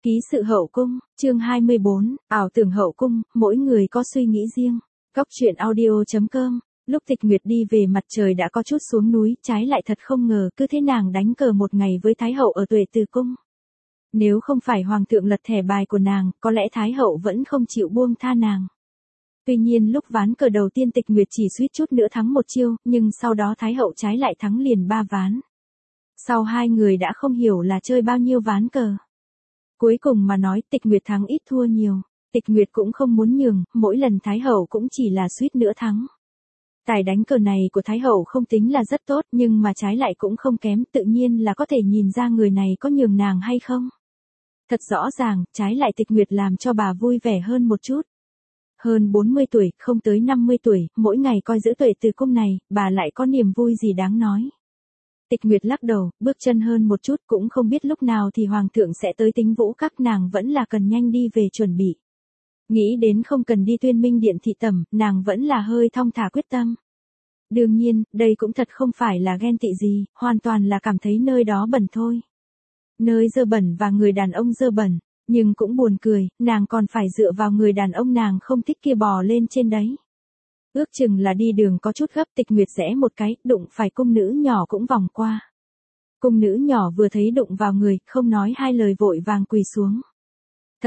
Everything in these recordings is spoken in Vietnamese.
Ký sự hậu cung, chương 24, ảo tưởng hậu cung, mỗi người có suy nghĩ riêng. Góc truyện audio.com. Lúc Tịch Nguyệt đi về mặt trời đã có chút xuống núi, trái lại thật không ngờ cứ thế nàng đánh cờ một ngày với Thái hậu ở Tuệ Từ cung. Nếu không phải hoàng thượng lật thẻ bài của nàng, có lẽ Thái hậu vẫn không chịu buông tha nàng. Tuy nhiên lúc ván cờ đầu tiên Tịch Nguyệt chỉ suýt chút nữa thắng một chiêu, nhưng sau đó Thái hậu trái lại thắng liền 3 ván. Sau hai người đã không hiểu là chơi bao nhiêu ván cờ. Cuối cùng mà nói Tịch Nguyệt thắng ít thua nhiều, Tịch Nguyệt cũng không muốn nhường, mỗi lần Thái hậu cũng chỉ là suýt nữa thắng. Tài đánh cờ này của Thái hậu không tính là rất tốt, nhưng mà trái lại cũng không kém, tự nhiên là có thể nhìn ra người này có nhường nàng hay không. Thật rõ ràng, trái lại Tịch Nguyệt làm cho bà vui vẻ hơn một chút. Hơn 40 tuổi, không tới 50 tuổi, mỗi ngày coi giữ Tuệ Từ cung này, bà lại có niềm vui gì đáng nói. Tịch Nguyệt lắc đầu, bước chân hơn một chút, cũng không biết lúc nào thì hoàng thượng sẽ tới Tính Vũ các, nàng vẫn là cần nhanh đi về chuẩn bị. Nghĩ đến không cần đi Tuyên Minh điện thị tẩm, nàng vẫn là hơi thong thả quyết tâm. Đương nhiên, đây cũng thật không phải là ghen tị gì, hoàn toàn là cảm thấy nơi đó bẩn thôi. Nơi dơ bẩn và người đàn ông dơ bẩn, nhưng cũng buồn cười, nàng còn phải dựa vào người đàn ông nàng không thích kia bò lên trên đấy. Ước chừng là đi đường có chút gấp, Tịch Nguyệt rẽ một cái, đụng phải cung nữ nhỏ cũng vòng qua. Cung nữ nhỏ vừa thấy đụng vào người, không nói hai lời vội vàng quỳ xuống. Thật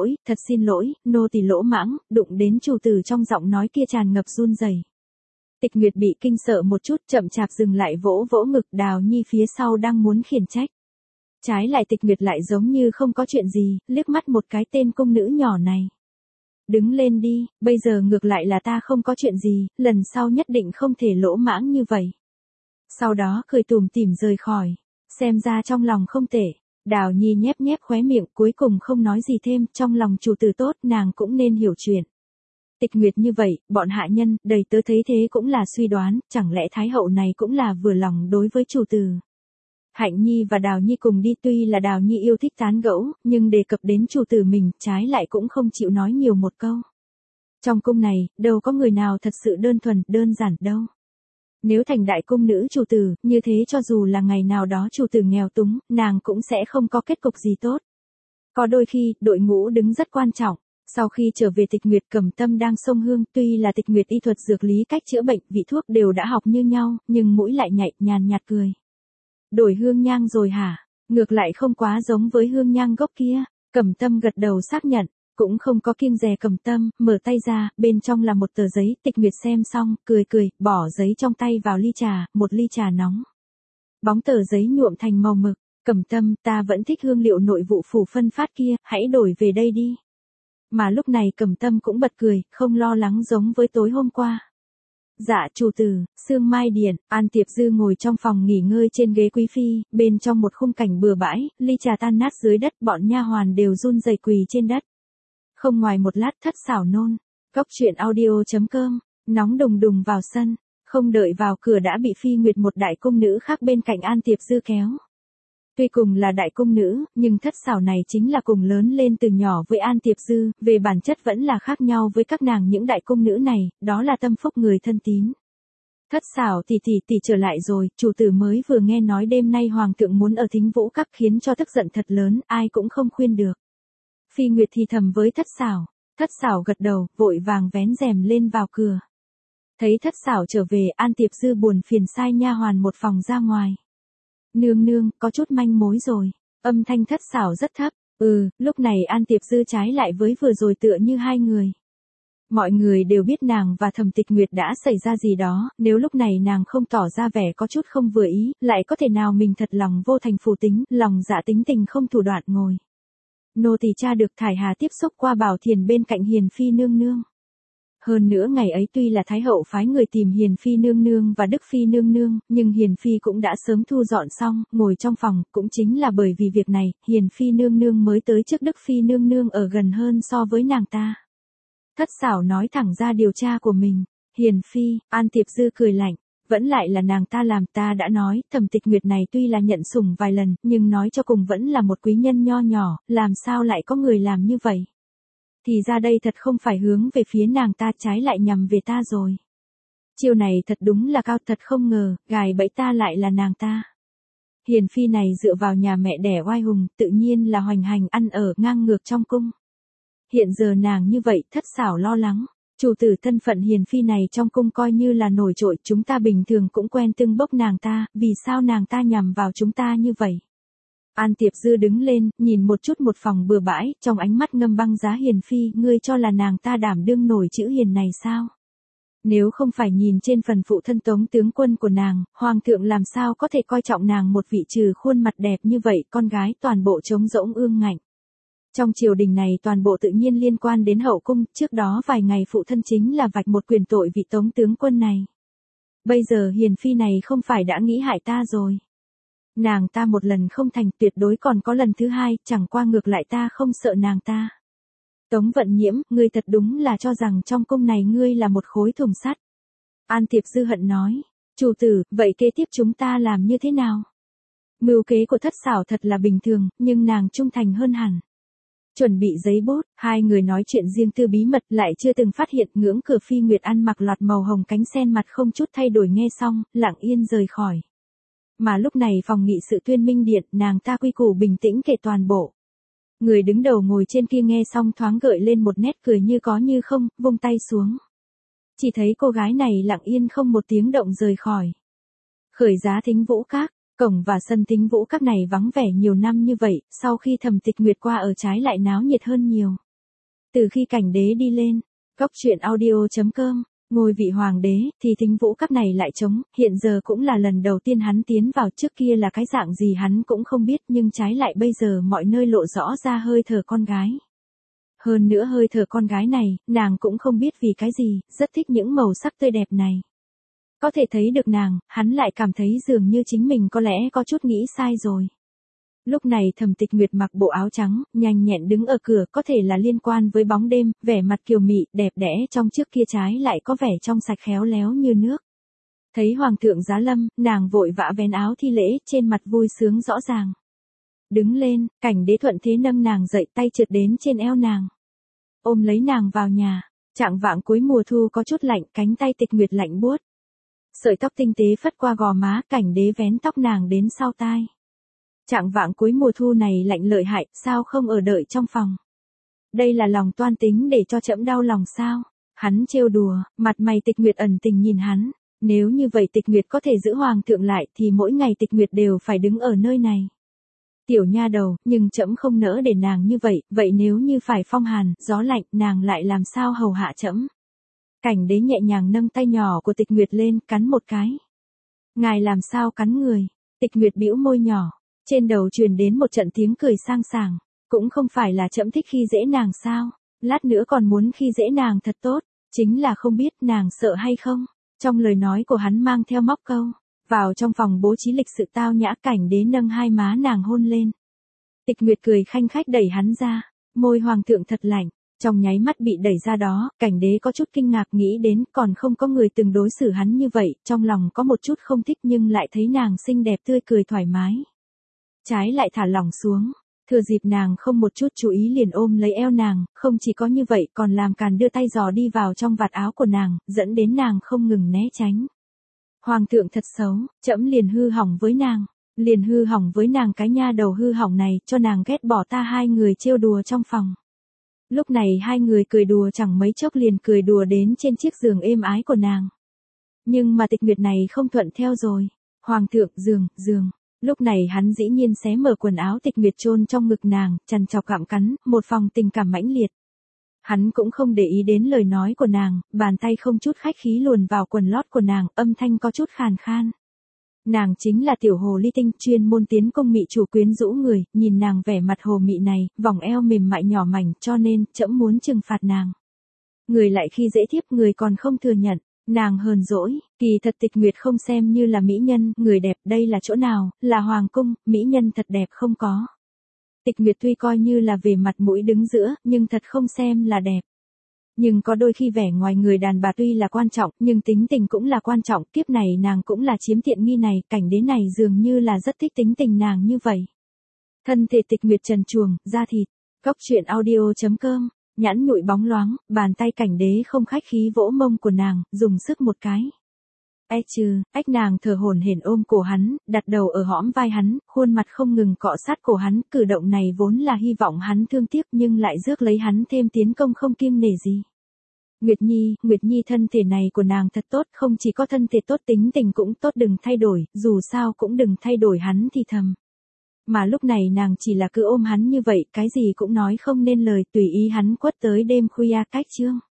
xin lỗi, nô tỳ lỗ mãng, đụng đến chủ tử, trong giọng nói kia tràn ngập run rẩy. Tịch Nguyệt bị kinh sợ một chút, chậm chạp dừng lại, vỗ vỗ ngực. Đào Nhi phía sau đang muốn khiển trách. Trái lại Tịch Nguyệt lại giống như không có chuyện gì, liếc mắt một cái tên cung nữ nhỏ này. Đứng lên đi, bây giờ ngược lại là ta không có chuyện gì, lần sau nhất định không thể lỗ mãng như vậy. Sau đó cười tủm tỉm rời khỏi, xem ra trong lòng không tệ. Đào Nhi nhép nhép khóe miệng, cuối cùng không nói gì thêm, trong lòng chủ tử tốt, nàng cũng nên hiểu chuyện. Tịch Nguyệt như vậy, bọn hạ nhân, đầy tớ thấy thế cũng là suy đoán, chẳng lẽ Thái hậu này cũng là vừa lòng đối với chủ tử. Hạnh Nhi và Đào Nhi cùng đi, tuy là Đào Nhi yêu thích tán gẫu, nhưng đề cập đến chủ tử mình, trái lại cũng không chịu nói nhiều một câu. Trong cung này, đâu có người nào thật sự đơn thuần, đơn giản đâu. Nếu thành đại cung nữ chủ tử, như thế cho dù là ngày nào đó chủ tử nghèo túng, nàng cũng sẽ không có kết cục gì tốt. Có đôi khi, đội ngũ đứng rất quan trọng. Sau khi trở về Tịch Nguyệt Cẩm Tâm đang xông hương, tuy là Tịch Nguyệt y thuật dược lý cách chữa bệnh, vị thuốc đều đã học như nhau, nhưng mũi lại nhạy, nhàn nhạt cười. Đổi hương nhang rồi hả? Ngược lại không quá giống với hương nhang gốc kia. Cẩm Tâm gật đầu xác nhận, cũng không có kiêng dè. Cẩm Tâm mở tay ra, bên trong là một tờ giấy. Tịch Nguyệt xem xong, cười, bỏ giấy trong tay vào ly trà, một ly trà nóng. Bóng tờ giấy nhuộm thành màu mực. Cẩm Tâm, ta vẫn thích hương liệu nội vụ phủ phân phát kia, hãy đổi về đây đi. Mà lúc này Cẩm Tâm cũng bật cười, không lo lắng giống với tối hôm qua. Dạ chủ tử, Sương Mai điện, An Tiệp Dư ngồi trong phòng nghỉ ngơi trên ghế quý phi, bên trong một khung cảnh bừa bãi, ly trà tan nát dưới đất, bọn nha hoàn đều run rẩy quỳ trên đất. Không ngoài một lát Thất Xảo nôn. Góc truyện audio.com, nóng đùng đùng vào sân, không đợi vào cửa đã bị Phi Nguyệt, một đại cung nữ khác bên cạnh An Tiệp Dư kéo. Tuy cùng là đại cung nữ, nhưng Thất Xảo này chính là cùng lớn lên từ nhỏ với An Tiệp Dư, về bản chất vẫn là khác nhau với các nàng những đại cung nữ này, đó là tâm phúc người thân tín. Thất Xảo tỷ trở lại rồi, chủ tử mới vừa nghe nói đêm nay hoàng thượng muốn ở Thính Vũ các, khiến cho tức giận thật lớn, ai cũng không khuyên được. Phi Nguyệt thì thầm với Thất Xảo gật đầu, vội vàng vén rèm lên vào cửa. Thấy Thất Xảo trở về, An Tiệp Dư buồn phiền sai nha hoàn một phòng ra ngoài. Nương, có chút manh mối rồi. Âm thanh Thất Xảo rất thấp. Lúc này An Tiệp Dư trái lại với vừa rồi tựa như hai người. Mọi người đều biết nàng và Thẩm Tịch Nguyệt đã xảy ra gì đó, nếu lúc này nàng không tỏ ra vẻ có chút không vừa ý, lại có thể nào mình thật lòng vô thành phù tính, lòng dạ tính tình không thủ đoạn ngồi. Nô tỳ tra được Thải Hà tiếp xúc qua Bảo Thiền bên cạnh Hiền Phi nương nương. Hơn nữa ngày ấy tuy là Thái hậu phái người tìm Hiền Phi nương nương và Đức Phi nương nương, nhưng Hiền Phi cũng đã sớm thu dọn xong, ngồi trong phòng, cũng chính là bởi vì việc này, Hiền Phi nương nương mới tới trước Đức Phi nương nương ở gần hơn so với nàng ta. Thất Xảo nói thẳng ra điều tra của mình. Hiền Phi, An Tiệp Dư cười lạnh, vẫn lại là nàng ta làm, ta đã nói, Thẩm Tịch Nguyệt này tuy là nhận sủng vài lần, nhưng nói cho cùng vẫn là một quý nhân nho nhỏ, làm sao lại có người làm như vậy. Thì ra đây thật không phải hướng về phía nàng ta, trái lại nhằm về ta rồi. Chiêu này thật đúng là cao, thật không ngờ, gài bẫy ta lại là nàng ta. Hiền phi này dựa vào nhà mẹ đẻ oai hùng, tự nhiên là hoành hành ăn ở ngang ngược trong cung. Hiện giờ nàng như vậy, thất xảo lo lắng. Chủ tử thân phận hiền phi này trong cung coi như là nổi trội, chúng ta bình thường cũng quen tưng bốc nàng ta, vì sao nàng ta nhằm vào chúng ta như vậy? An Tiệp Dư đứng lên, nhìn một chút một phòng bừa bãi, trong ánh mắt ngâm băng giá hiền phi, ngươi cho là nàng ta đảm đương nổi chữ hiền này sao? Nếu không phải nhìn trên phần phụ thân Tống tướng quân của nàng, hoàng thượng làm sao có thể coi trọng nàng một vị trừ khuôn mặt đẹp như vậy, con gái toàn bộ trống rỗng ương ngạnh. Trong triều đình này toàn bộ tự nhiên liên quan đến hậu cung, trước đó vài ngày phụ thân chính là vạch một quyền tội vị Tống tướng quân này. Bây giờ hiền phi này không phải đã nghĩ hại ta rồi. Nàng ta một lần không thành, tuyệt đối còn có lần thứ hai, chẳng qua ngược lại ta không sợ nàng ta. Tống Vận Nhiễm, ngươi thật đúng là cho rằng trong cung này ngươi là một khối thùng sắt. An Tiệp Dư hận nói, chủ tử, vậy kế tiếp chúng ta làm như thế nào? Mưu kế của thất xảo thật là bình thường, nhưng nàng trung thành hơn hẳn. Chuẩn bị giấy bút, hai người nói chuyện riêng tư bí mật, lại chưa từng phát hiện. Ngưỡng Cửa Phi Nguyệt ăn mặc lọt màu hồng cánh sen, mặt không chút thay đổi, nghe xong, lặng yên rời khỏi. Mà lúc này phòng nghị sự Tuyên Minh Điện, nàng ta quy củ bình tĩnh kể toàn bộ. Người đứng đầu ngồi trên kia nghe xong thoáng gợi lên một nét cười như có như không, vung tay xuống. Chỉ thấy cô gái này lặng yên không một tiếng động rời khỏi. Khởi giá Thính Vũ Các, cổng và sân Thính Vũ Các này vắng vẻ nhiều năm như vậy, sau khi Thẩm Tịch Nguyệt qua ở trái lại náo nhiệt hơn nhiều. Từ khi Cảnh Đế đi lên, goctruyện.audio.com, ngôi vị hoàng đế, thì Thính Vũ Các này lại trống, hiện giờ cũng là lần đầu tiên hắn tiến vào, trước kia là cái dạng gì hắn cũng không biết, nhưng trái lại bây giờ mọi nơi lộ rõ ra hơi thở con gái. Hơn nữa hơi thở con gái này, nàng cũng không biết vì cái gì, rất thích những màu sắc tươi đẹp này. Có thể thấy được nàng, hắn lại cảm thấy dường như chính mình có lẽ có chút nghĩ sai rồi. Lúc này Thẩm Tịch Nguyệt mặc bộ áo trắng, nhanh nhẹn đứng ở cửa, có thể là liên quan với bóng đêm, vẻ mặt kiều mị, đẹp đẽ trong trước kia trái lại có vẻ trong sạch khéo léo như nước. Thấy Hoàng thượng giá lâm, nàng vội vã vén áo thi lễ, trên mặt vui sướng rõ ràng. Đứng lên, Cảnh Đế thuận thế nâng nàng dậy, tay trượt đến trên eo nàng. Ôm lấy nàng vào nhà, trạng vạng cuối mùa thu có chút lạnh, cánh tay Tịch Nguyệt lạnh buốt. Sợi tóc tinh tế phất qua gò má, Cảnh Đế vén tóc nàng đến sau tai. Trạng vạng cuối mùa thu này lạnh lợi hại, sao không ở đợi trong phòng? Đây là lòng toan tính để cho trẫm đau lòng sao? Hắn trêu đùa, mặt mày Tịch Nguyệt ẩn tình nhìn hắn. Nếu như vậy Tịch Nguyệt có thể giữ hoàng thượng lại thì mỗi ngày Tịch Nguyệt đều phải đứng ở nơi này. Tiểu nha đầu, nhưng trẫm không nỡ để nàng như vậy, vậy nếu như phải phong hàn, gió lạnh, nàng lại làm sao hầu hạ trẫm? Cảnh Đế nhẹ nhàng nâng tay nhỏ của Tịch Nguyệt lên, cắn một cái. Ngài làm sao cắn người? Tịch Nguyệt bĩu môi nhỏ. Trên đầu truyền đến một trận tiếng cười sang sảng, cũng không phải là trẫm thích khi dễ nàng sao, lát nữa còn muốn khi dễ nàng thật tốt, chính là không biết nàng sợ hay không. Trong lời nói của hắn mang theo móc câu, vào trong phòng bố trí lịch sự tao nhã, Cảnh Đế nâng hai má nàng hôn lên. Tịch Nguyệt cười khanh khách đẩy hắn ra, môi hoàng thượng thật lạnh, trong nháy mắt bị đẩy ra đó, Cảnh Đế có chút kinh ngạc nghĩ đến còn không có người từng đối xử hắn như vậy, trong lòng có một chút không thích nhưng lại thấy nàng xinh đẹp tươi cười thoải mái. Trái lại thả lỏng xuống, thừa dịp nàng không một chút chú ý liền ôm lấy eo nàng, không chỉ có như vậy còn làm càn đưa tay dò đi vào trong vạt áo của nàng, dẫn đến nàng không ngừng né tránh. Hoàng thượng thật xấu, trẫm liền hư hỏng với nàng cái nha đầu hư hỏng này, cho nàng ghét bỏ ta. Hai người trêu đùa trong phòng. Lúc này hai người cười đùa chẳng mấy chốc liền cười đùa đến trên chiếc giường êm ái của nàng. Nhưng mà Tịch Nguyệt này không thuận theo rồi. Hoàng thượng, giường. Lúc này hắn dĩ nhiên xé mở quần áo Tịch Nguyệt chôn trong ngực nàng, chằn chọc gặm cắn, một phòng tình cảm mãnh liệt. Hắn cũng không để ý đến lời nói của nàng, bàn tay không chút khách khí luồn vào quần lót của nàng, âm thanh có chút khàn khan. Nàng chính là tiểu hồ ly tinh, chuyên môn tiến công mị chủ quyến rũ người, nhìn nàng vẻ mặt hồ mị này, vòng eo mềm mại nhỏ mảnh, cho nên trẫm muốn trừng phạt nàng. Người lại khi dễ thiếp, người còn không thừa nhận. Nàng hờn dỗi, kỳ thật Tịch Nguyệt không xem như là mỹ nhân, người đẹp, đây là chỗ nào, là hoàng cung, mỹ nhân thật đẹp không có. Tịch Nguyệt tuy coi như là về mặt mũi đứng giữa, nhưng thật không xem là đẹp. Nhưng có đôi khi vẻ ngoài người đàn bà tuy là quan trọng, nhưng tính tình cũng là quan trọng, kiếp này nàng cũng là chiếm tiện nghi này, Cảnh Đế này dường như là rất thích tính tình nàng như vậy. Thân thể Tịch Nguyệt trần truồng, da thịt, goctruyện.audio.com. Nhẵn nhụi bóng loáng, bàn tay Cảnh Đế không khách khí vỗ mông của nàng, dùng sức một cái. Ách nàng thở hổn hển ôm cổ hắn, đặt đầu ở hõm vai hắn, khuôn mặt không ngừng cọ sát cổ hắn, cử động này vốn là hy vọng hắn thương tiếc nhưng lại rước lấy hắn thêm tiến công không kiêng nể gì. Nguyệt Nhi thân thể này của nàng thật tốt, không chỉ có thân thể tốt tính tình cũng tốt, đừng thay đổi, dù sao cũng đừng thay đổi, hắn thì thầm. Mà lúc này nàng chỉ là cứ ôm hắn như vậy, cái gì cũng nói không nên lời, tùy ý hắn quất tới đêm khuya cách chương.